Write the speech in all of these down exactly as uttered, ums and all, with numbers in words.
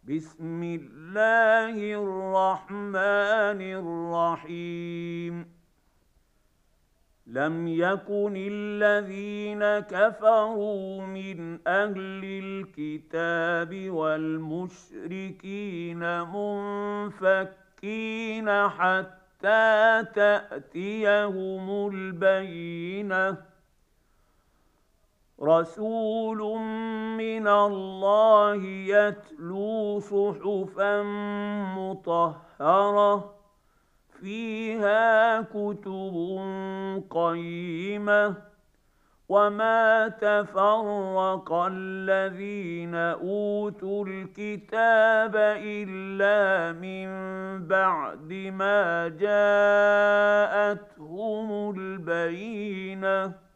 بسم الله الرحمن الرحيم. لم يكن الذين كفروا من أهل الكتاب والمشركين منفكين حتى تأتيهم البينة. رسول من الله يتلو صحفا مطهرة فيها كتب قيمة. وما تفرق الذين أوتوا الكتاب إلا من بعد ما جاءتهم البينة.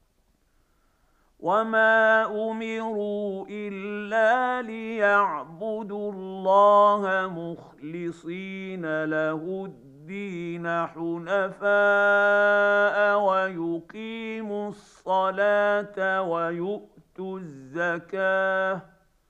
وما أمروا إلا ليعبدوا الله مخلصين له الدين حنفاء ويقيموا الصلاة ويؤتوا الزكاة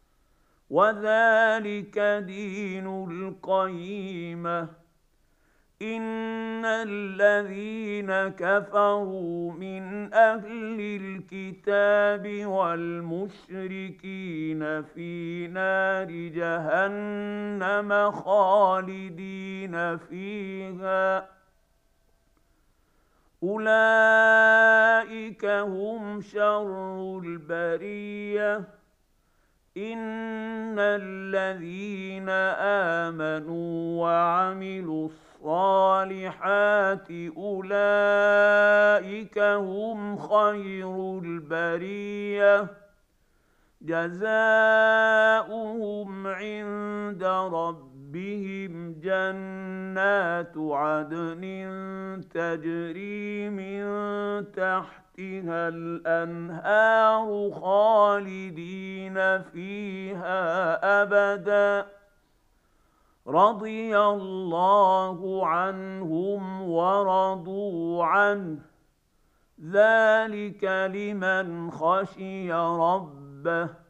وذلك دين القيمة. إن الذين كفروا من أهل الكتاب والمشركين في نار جهنم خالدين فيها أولئك هم شر البرية. إن الذين آمنوا وعملوا الصالحات أولئك هم خير البرية. جزاؤهم عند ربهم جنات عدن تجري من تحتها الأنهار خالدين فيها أبدا. رضي الله عنهم ورضوا عنه ذلك لمن خشي ربه.